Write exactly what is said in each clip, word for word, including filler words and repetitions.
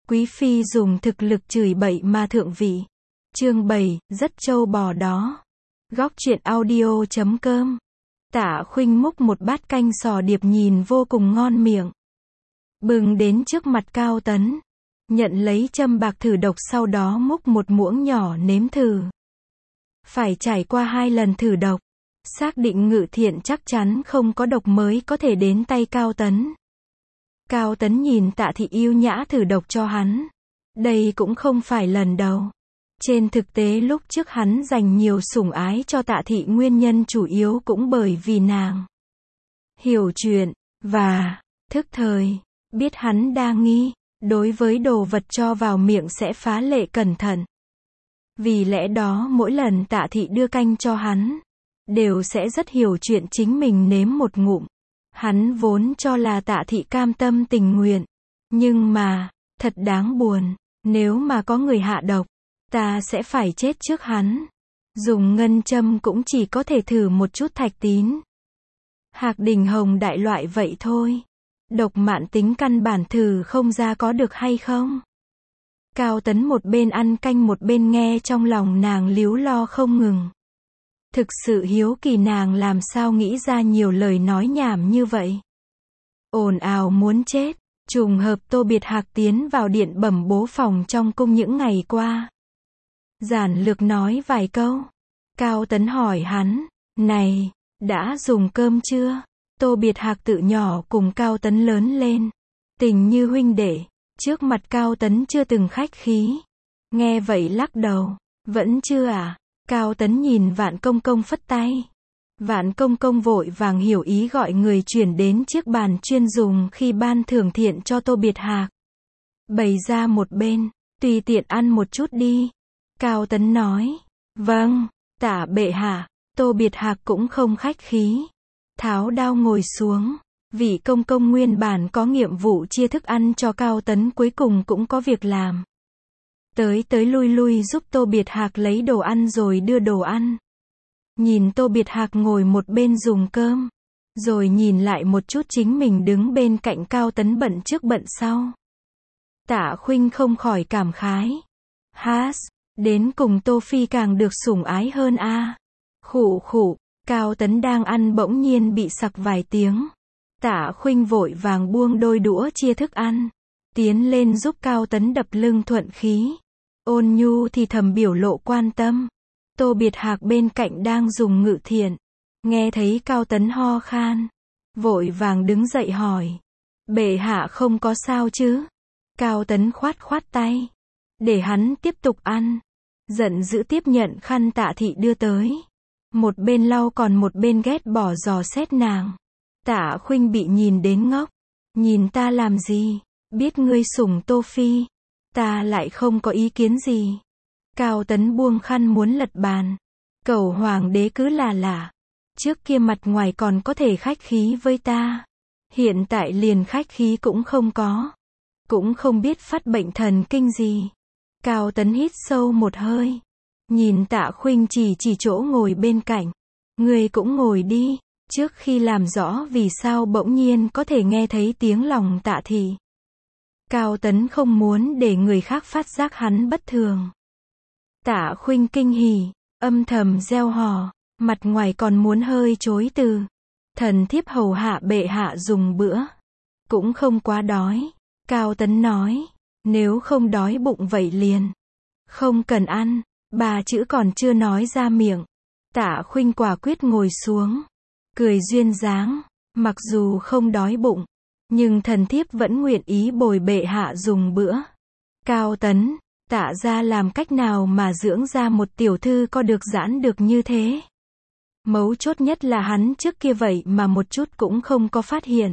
Quý phi dùng thực lực chửi bậy mà thượng vị. Chương bảy, rất trâu bò đó. Góc truyện audio chấm com. Tạ Khuynh múc một bát canh sò điệp nhìn vô cùng ngon miệng. Bừng đến trước mặt Cao Tấn. Nhận lấy châm bạc thử độc, sau đó múc một muỗng nhỏ nếm thử. Phải trải qua hai lần thử độc, xác định Ngự Thiện chắc chắn không có độc mới có thể đến tay Cao Tấn. Cao Tấn nhìn Tạ Thị yêu nhã thử độc cho hắn. Đây cũng không phải lần đầu. Trên thực tế lúc trước hắn dành nhiều sủng ái cho Tạ Thị, nguyên nhân chủ yếu cũng bởi vì nàng hiểu chuyện, và thức thời, biết hắn đa nghi, đối với đồ vật cho vào miệng sẽ phá lệ cẩn thận. Vì lẽ đó mỗi lần Tạ Thị đưa canh cho hắn, đều sẽ rất hiểu chuyện chính mình nếm một ngụm. Hắn vốn cho là Tạ Thị cam tâm tình nguyện. Nhưng mà, thật đáng buồn, nếu mà có người hạ độc, ta sẽ phải chết trước hắn. Dùng ngân châm cũng chỉ có thể thử một chút thạch tín, hạc đình hồng đại loại vậy thôi. Độc mãn tính căn bản thử không ra có được hay không. Cao Tấn một bên ăn canh một bên nghe trong lòng nàng líu lo không ngừng. Thực sự hiếu kỳ nàng làm sao nghĩ ra nhiều lời nói nhảm như vậy. Ồn ào muốn chết. Trùng hợp Tô Biệt Hạc tiến vào điện bẩm bố phòng trong cung những ngày qua. Giản lược nói vài câu. Cao Tấn hỏi hắn, này, đã dùng cơm chưa? Tô Biệt Hạc tự nhỏ cùng Cao Tấn lớn lên, tình như huynh đệ, trước mặt Cao Tấn chưa từng khách khí. Nghe vậy lắc đầu, vẫn chưa à? Cao Tấn nhìn Vạn Công Công phất tay. Vạn Công Công vội vàng hiểu ý gọi người chuyển đến chiếc bàn chuyên dùng khi ban thưởng thiện cho Tô Biệt Hạc. Bày ra một bên, tùy tiện ăn một chút đi. Cao Tấn nói, vâng, Tạ bệ hạ. Tô Biệt Hạc cũng không khách khí. Tháo đao ngồi xuống. Vị công công nguyên bản có nhiệm vụ chia thức ăn cho Cao Tấn cuối cùng cũng có việc làm. Tới tới lui lui giúp Tô Biệt Hạc lấy đồ ăn rồi đưa đồ ăn. Nhìn Tô Biệt Hạc ngồi một bên dùng cơm, rồi nhìn lại một chút chính mình đứng bên cạnh Cao Tấn bận trước bận sau. Tạ Khuynh không khỏi cảm khái. Hás, đến cùng Tô Phi càng được sủng ái hơn a. À. Khụ khụ, Cao Tấn đang ăn bỗng nhiên bị sặc vài tiếng. Tạ Khuynh vội vàng buông đôi đũa chia thức ăn, tiến lên giúp Cao Tấn đập lưng thuận khí. Ôn nhu thì thầm biểu lộ quan tâm. Tô Biệt Hạc bên cạnh đang dùng Ngự Thiện, nghe thấy Cao Tấn ho khan, vội vàng đứng dậy hỏi, bệ hạ không có sao chứ? Cao Tấn khoát khoát tay, để hắn tiếp tục ăn. Giận dữ tiếp nhận khăn Tạ Thị đưa tới, một bên lau còn một bên ghét bỏ dò xét nàng. Tạ Khuynh bị nhìn đến ngốc, nhìn ta làm gì? Biết ngươi sủng Tô Phi, ta lại không có ý kiến gì. Cao Tấn buông khăn muốn lật bàn. Cẩu hoàng đế cứ là lạ. Trước kia mặt ngoài còn có thể khách khí với ta, hiện tại liền khách khí cũng không có. Cũng không biết phát bệnh thần kinh gì. Cao Tấn hít sâu một hơi, nhìn Tạ Khuynh chỉ chỉ chỗ ngồi bên cạnh. Ngươi cũng ngồi đi. Trước khi làm rõ vì sao bỗng nhiên có thể nghe thấy tiếng lòng Tạ Thị, Cao Tấn không muốn để người khác phát giác hắn bất thường. Tạ Khuynh kinh hỉ, âm thầm reo hò, mặt ngoài còn muốn hơi chối từ. Thần thiếp hầu hạ bệ hạ dùng bữa, cũng không quá đói. Cao Tấn nói, nếu không đói bụng vậy liền không cần ăn. Ba chữ còn chưa nói ra miệng, Tạ Khuynh quả quyết ngồi xuống, cười duyên dáng, mặc dù không đói bụng, nhưng thần thiếp vẫn nguyện ý bồi bệ hạ dùng bữa. Cao Tấn, Tạ gia làm cách nào mà dưỡng ra một tiểu thư có được giãn được như thế? Mấu chốt nhất là hắn trước kia vậy mà một chút cũng không có phát hiện.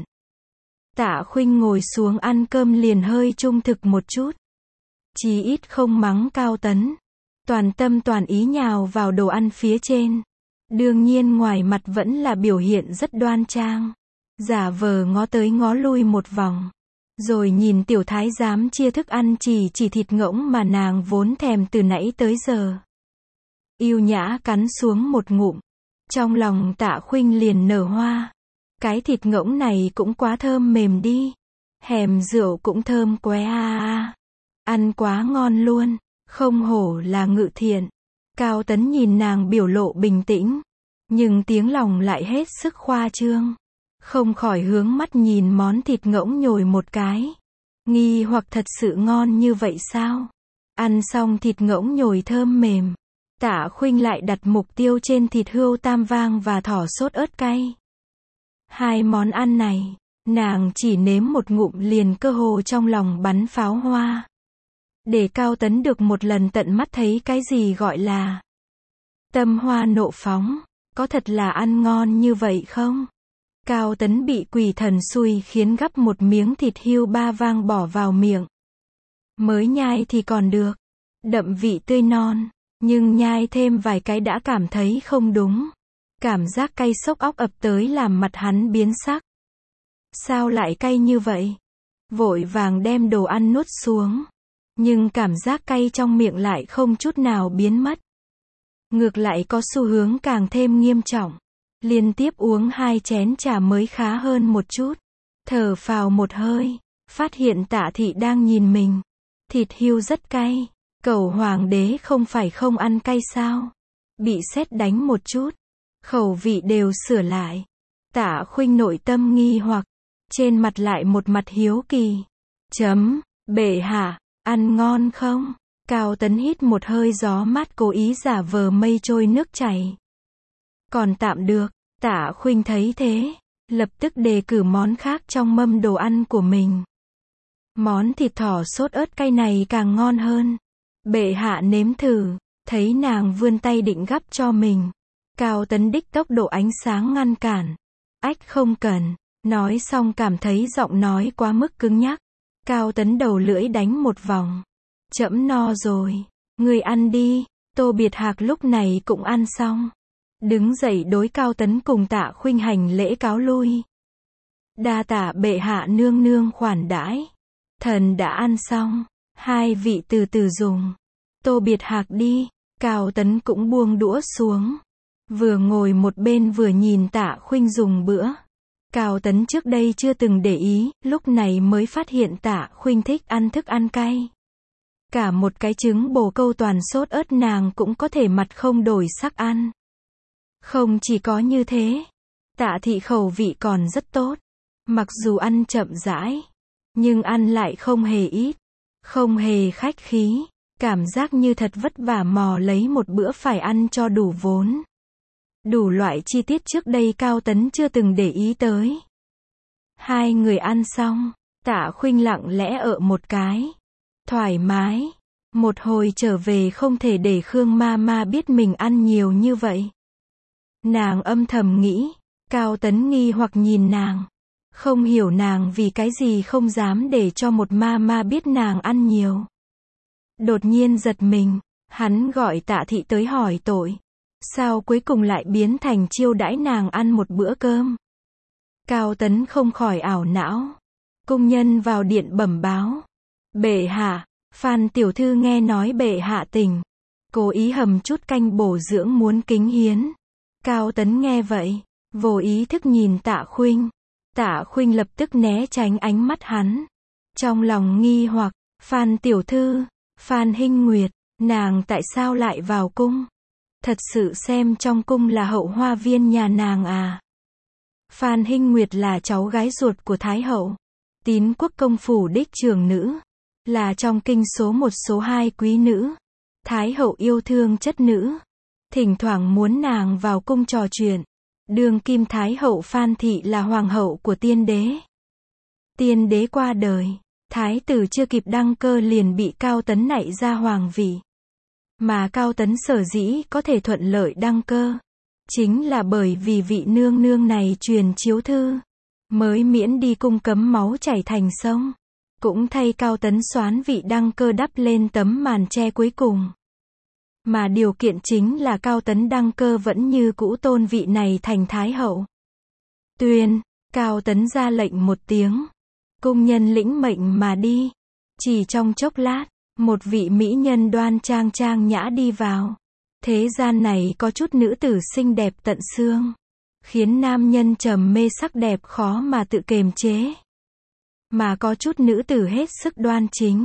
Tạ Khuynh ngồi xuống ăn cơm liền hơi trung thực một chút. Chí ít không mắng Cao Tấn. Toàn tâm toàn ý nhào vào đồ ăn phía trên. Đương nhiên ngoài mặt vẫn là biểu hiện rất đoan trang. Giả vờ ngó tới ngó lui một vòng. Rồi nhìn tiểu thái giám chia thức ăn chỉ chỉ thịt ngỗng mà nàng vốn thèm từ nãy tới giờ. Yêu nhã cắn xuống một ngụm. Trong lòng Tạ Khuynh liền nở hoa. Cái thịt ngỗng này cũng quá thơm mềm đi. Hèm rượu cũng thơm quá a a. Ăn quá ngon luôn, không hổ là Ngự Thiện. Cao Tấn nhìn nàng biểu lộ bình tĩnh, nhưng tiếng lòng lại hết sức khoa trương. Không khỏi hướng mắt nhìn món thịt ngỗng nhồi một cái. Nghi hoặc thật sự ngon như vậy sao? Ăn xong thịt ngỗng nhồi thơm mềm, Tạ Khuynh lại đặt mục tiêu trên thịt hươu tam vang và thỏ sốt ớt cay. Hai món ăn này, nàng chỉ nếm một ngụm liền cơ hồ trong lòng bắn pháo hoa. Để Cao Tấn được một lần tận mắt thấy cái gì gọi là tâm hoa nộ phóng, có thật là ăn ngon như vậy không? Cao Tấn bị quỷ thần xui khiến gắp một miếng thịt hươu ba vang bỏ vào miệng. Mới nhai thì còn được, đậm vị tươi non, nhưng nhai thêm vài cái đã cảm thấy không đúng. Cảm giác cay xốc óc ập tới làm mặt hắn biến sắc. Sao lại cay như vậy? Vội vàng đem đồ ăn nuốt xuống. Nhưng cảm giác cay trong miệng lại không chút nào biến mất. Ngược lại có xu hướng càng thêm nghiêm trọng. Liên tiếp uống hai chén trà mới khá hơn một chút. Thở phào một hơi, phát hiện Tạ thị đang nhìn mình. Thịt hươu rất cay. Cẩu hoàng đế không phải không ăn cay sao? Bị sét đánh một chút, khẩu vị đều sửa lại. Tạ Khuynh nội tâm nghi hoặc, trên mặt lại một mặt hiếu kỳ. Chấm, bệ hạ, ăn ngon không? Cao Tấn hít một hơi gió mát cố ý giả vờ mây trôi nước chảy. Còn tạm được, Tạ Khuynh thấy thế, lập tức đề cử món khác trong mâm đồ ăn của mình. Món thịt thỏ sốt ớt cay này càng ngon hơn. Bệ hạ nếm thử, thấy nàng vươn tay định gắp cho mình. Cao Tấn đích tốc độ ánh sáng ngăn cản. Ách không cần, nói xong cảm thấy giọng nói quá mức cứng nhắc. Cao Tấn đầu lưỡi đánh một vòng. Trẫm no rồi, người ăn đi. Tô Biệt Hạc lúc này cũng ăn xong. Đứng dậy đối Cao Tấn cùng Tạ Khuynh hành lễ cáo lui. Đa tạ bệ hạ nương nương khoản đãi. Thần đã ăn xong, hai vị từ từ dùng. Tô Biệt Hạc đi, Cao Tấn cũng buông đũa xuống. Vừa ngồi một bên vừa nhìn Tạ Khuynh dùng bữa. Cao Tấn trước đây chưa từng để ý, lúc này mới phát hiện Tạ Khuynh thích ăn thức ăn cay. Cả một cái trứng bồ câu toàn sốt ớt nàng cũng có thể mặt không đổi sắc ăn. Không chỉ có như thế, Tạ thị khẩu vị còn rất tốt. Mặc dù ăn chậm rãi, nhưng ăn lại không hề ít, không hề khách khí. Cảm giác như thật vất vả mò lấy một bữa phải ăn cho đủ vốn. Đủ loại chi tiết trước đây Cao Tấn chưa từng để ý tới. Hai người ăn xong, Tạ Khuynh lặng lẽ ợ một cái. Thoải mái. Một hồi trở về không thể để Khương ma ma biết mình ăn nhiều như vậy. Nàng âm thầm nghĩ. Cao Tấn nghi hoặc nhìn nàng. Không hiểu nàng vì cái gì không dám để cho một ma ma biết nàng ăn nhiều. Đột nhiên giật mình, hắn gọi Tạ thị tới hỏi tội. Sao cuối cùng lại biến thành chiêu đãi nàng ăn một bữa cơm? Cao Tấn không khỏi ảo não. Cung nhân vào điện bẩm báo. Bệ hạ, Phan tiểu thư nghe nói bệ hạ tỉnh. Cố ý hầm chút canh bổ dưỡng muốn kính hiến. Cao Tấn nghe vậy, vô ý thức nhìn Tạ Khuynh. Tạ Khuynh lập tức né tránh ánh mắt hắn. Trong lòng nghi hoặc, Phan tiểu thư, Phan Hinh Nguyệt, nàng tại sao lại vào cung? Thật sự xem trong cung là hậu hoa viên nhà nàng à? Phan Hinh Nguyệt là cháu gái ruột của Thái hậu, Tín Quốc công phủ đích trưởng nữ, là trong kinh số một số hai quý nữ. Thái hậu yêu thương chất nữ, thỉnh thoảng muốn nàng vào cung trò chuyện. Đương kim Thái hậu Phan thị là hoàng hậu của tiên đế. Tiên đế qua đời, thái tử chưa kịp đăng cơ liền bị Cao Tấn nạy ra hoàng vị. Mà Cao Tấn sở dĩ có thể thuận lợi đăng cơ, chính là bởi vì vị nương nương này truyền chiếu thư, mới miễn đi cung cấm máu chảy thành sông. Cũng thay Cao Tấn soán vị đăng cơ đắp lên tấm màn che cuối cùng. Mà điều kiện chính là Cao Tấn đăng cơ vẫn như cũ tôn vị này thành Thái hậu. Tuyên, Cao Tấn ra lệnh một tiếng. Cung nhân lĩnh mệnh mà đi. Chỉ trong chốc lát, một vị mỹ nhân đoan trang trang nhã đi vào. Thế gian này có chút nữ tử xinh đẹp tận xương, khiến nam nhân trầm mê sắc đẹp khó mà tự kiềm chế. Mà có chút nữ tử hết sức đoan chính,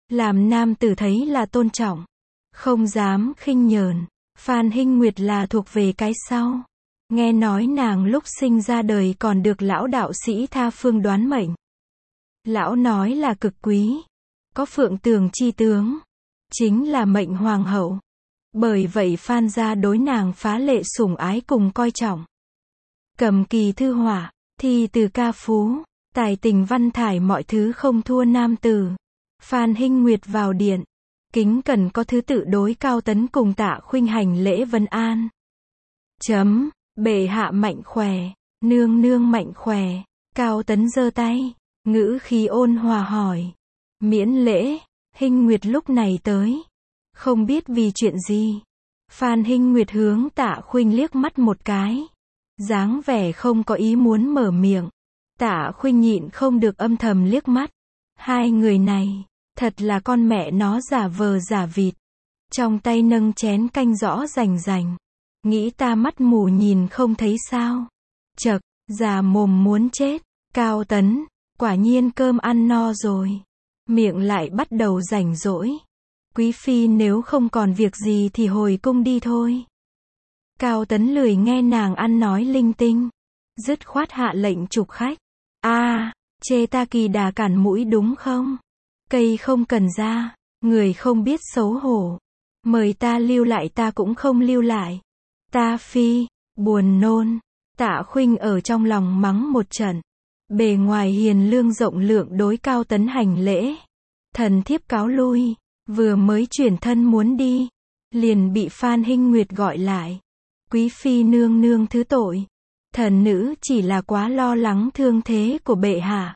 làm nam tử thấy là tôn trọng, không dám khinh nhờn. Phan Hinh Nguyệt là thuộc về cái sau. Nghe nói nàng lúc sinh ra đời còn được lão đạo sĩ tha phương đoán mệnh. Lão nói là cực quý, có phượng tường chi tướng, chính là mệnh hoàng hậu. Bởi vậy Phan gia đối nàng phá lệ sủng ái cùng coi trọng. Cầm kỳ thư họa, thi từ ca phú, tài tình văn thải mọi thứ không thua nam tử. Phan Hinh Nguyệt vào điện, kính cẩn có thứ tự đối Cao Tấn cùng Tạ Khuynh hành lễ vân an. Chấm, bệ hạ mạnh khỏe, nương nương mạnh khỏe. Cao Tấn giơ tay, ngữ khí ôn hòa hỏi. Miễn lễ, Hinh Nguyệt lúc này tới. Không biết vì chuyện gì. Phan Hinh Nguyệt hướng Tạ Khuynh liếc mắt một cái. Dáng vẻ không có ý muốn mở miệng. Tạ Khuynh nhịn không được âm thầm liếc mắt. Hai người này, thật là con mẹ nó giả vờ giả vịt. Trong tay nâng chén canh rõ rành rành. Nghĩ ta mắt mù nhìn không thấy sao. Chậc, già mồm muốn chết. Cao Tấn, quả nhiên cơm ăn no rồi. Miệng lại bắt đầu rảnh rỗi. Quý phi nếu không còn việc gì thì hồi cung đi thôi. Cao Tấn lười nghe nàng ăn nói linh tinh. Dứt khoát hạ lệnh trục khách. A, à, chê ta kỳ đà cản mũi đúng không? Cây không cần ra, người không biết xấu hổ. Mời ta lưu lại ta cũng không lưu lại. Ta phi, buồn nôn. Tạ Khuynh ở trong lòng mắng một trận. Bề ngoài hiền lương rộng lượng đối Cao Tấn hành lễ. Thần thiếp cáo lui, vừa mới chuyển thân muốn đi, liền bị Phan Hinh Nguyệt gọi lại. Quý phi nương nương thứ tội. Thần nữ chỉ là quá lo lắng thương thế của bệ hạ.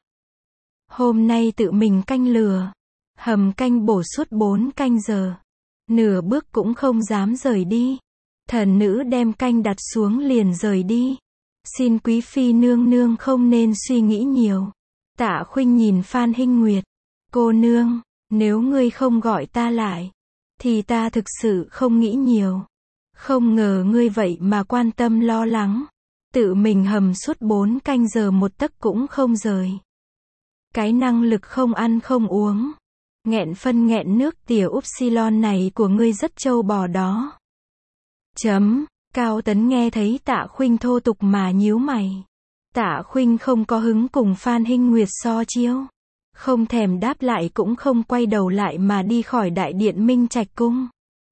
Hôm nay tự mình canh lừa, hầm canh bổ suốt bốn canh giờ. Nửa bước cũng không dám rời đi. Thần nữ đem canh đặt xuống liền rời đi. Xin quý phi nương nương không nên suy nghĩ nhiều. Tạ Khuynh nhìn Phan Hinh Nguyệt. Cô nương, nếu ngươi không gọi ta lại, thì ta thực sự không nghĩ nhiều. Không ngờ ngươi vậy mà quan tâm lo lắng. Tự mình hầm suốt bốn canh giờ một tấc cũng không rời. Cái năng lực không ăn không uống, nghẹn phân nghẹn nước tỉa upsilon này của ngươi rất trâu bò đó. Chấm, Cao Tấn nghe thấy Tạ Khuynh thô tục mà nhíu mày. Tạ Khuynh không có hứng cùng Phan Hinh Nguyệt so chiêu. Không thèm đáp lại cũng không quay đầu lại mà đi khỏi đại điện Minh Trạch Cung.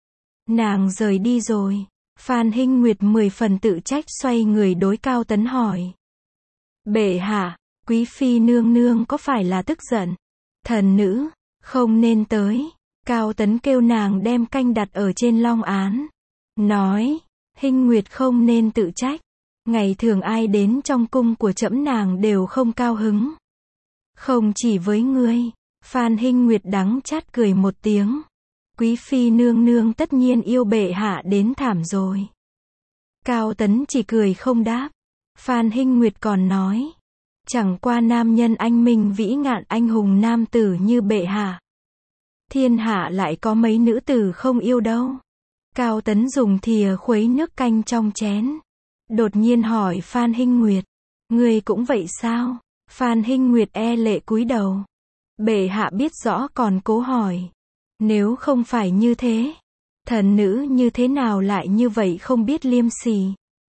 Nàng rời đi rồi. Phan Hinh Nguyệt mười phần tự trách xoay người đối Cao Tấn hỏi. Bệ hạ, quý phi nương nương có phải là tức giận? Thần nữ, không nên tới. Cao Tấn kêu nàng đem canh đặt ở trên long án. Nói, Hinh Nguyệt không nên tự trách. Ngày thường ai đến trong cung của trẫm nàng đều không cao hứng. Không chỉ với ngươi. Phan Hinh Nguyệt đắng chát cười một tiếng. Quý phi nương nương tất nhiên yêu bệ hạ đến thảm rồi. Cao Tấn chỉ cười không đáp. Phan Hinh Nguyệt còn nói. Chẳng qua nam nhân anh minh vĩ ngạn anh hùng nam tử như bệ hạ. Thiên hạ lại có mấy nữ tử không yêu đâu. Cao Tấn dùng thìa khuấy nước canh trong chén. Đột nhiên hỏi Phan Hinh Nguyệt. Ngươi cũng vậy sao? Phan Hinh Nguyệt e lệ cúi đầu. Bệ hạ biết rõ còn cố hỏi. Nếu không phải như thế, thần nữ như thế nào lại như vậy không biết liêm sỉ.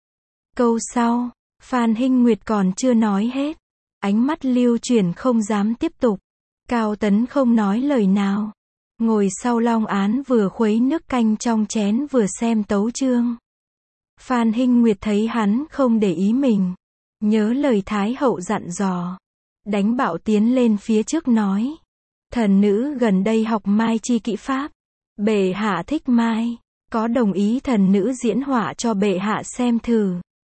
Câu sau, Phan Hinh Nguyệt còn chưa nói hết. Ánh mắt lưu chuyển không dám tiếp tục. Cao Tấn không nói lời nào. Ngồi sau long án vừa khuấy nước canh trong chén vừa xem tấu chương. Phan Hinh Nguyệt thấy hắn không để ý mình. Nhớ lời Thái hậu dặn dò. Đánh bạo tiến lên phía trước nói. Thần nữ gần đây học mai chi kỹ pháp. Bệ hạ thích mai. Có đồng ý thần nữ diễn họa cho bệ hạ xem thử.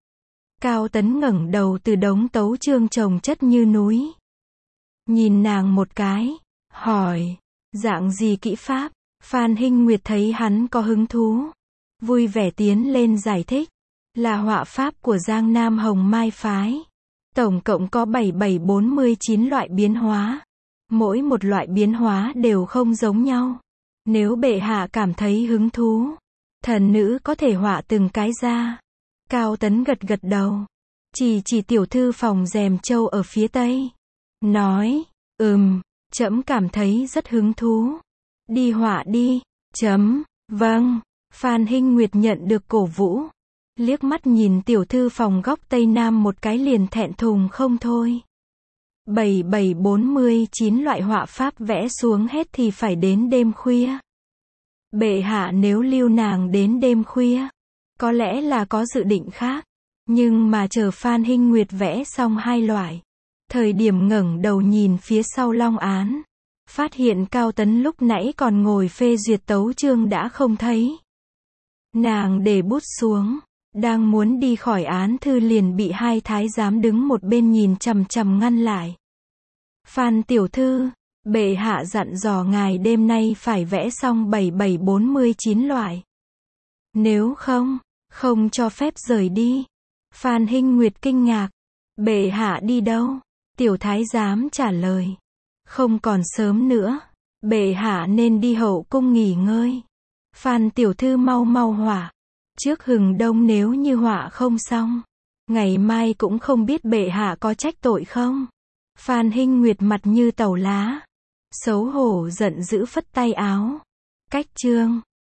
Cao Tấn ngẩng đầu từ đống tấu chương chồng chất như núi. Nhìn nàng một cái. Hỏi. Dạng gì kỹ pháp? Phan Hinh Nguyệt thấy hắn có hứng thú. Vui vẻ tiến lên giải thích. Là họa pháp của Giang Nam Hồng Mai Phái. Tổng cộng có bảy bảy bốn mươi chín loại biến hóa. Mỗi một loại biến hóa đều không giống nhau. Nếu bệ hạ cảm thấy hứng thú, thần nữ có thể họa từng cái ra. Cao Tấn gật gật đầu. Chỉ chỉ tiểu thư phòng rèm châu ở phía tây. Nói, ừm, trẫm cảm thấy rất hứng thú. Đi họa đi. Chấm. Vâng. Phan Hinh Nguyệt nhận được cổ vũ. Liếc mắt nhìn tiểu thư phòng góc Tây Nam một cái liền thẹn thùng không thôi. bảy bảy bốn mươi chín loại họa pháp vẽ xuống hết thì phải đến đêm khuya. Bệ hạ nếu lưu nàng đến đêm khuya, có lẽ là có dự định khác. Nhưng mà chờ Phan Hinh Nguyệt vẽ xong hai loại, thời điểm ngẩng đầu nhìn phía sau long án, phát hiện Cao Tấn lúc nãy còn ngồi phê duyệt tấu chương đã không thấy. Nàng để bút xuống, đang muốn đi khỏi án thư liền bị hai thái giám đứng một bên nhìn chằm chằm ngăn lại. Phan tiểu thư, bệ hạ dặn dò ngài đêm nay phải vẽ xong bảy bảy bốn mươi chín loại. Nếu không, không cho phép rời đi. Phan Hinh Nguyệt kinh ngạc. Bệ hạ đi đâu? Tiểu thái giám trả lời. Không còn sớm nữa. Bệ hạ nên đi hậu cung nghỉ ngơi. Phan tiểu thư mau mau họa. Trước hừng đông nếu như họa không xong, ngày mai cũng không biết bệ hạ có trách tội không. Phan Hinh Nguyệt mặt như tàu lá, xấu hổ giận dữ phất tay áo. Cách chương.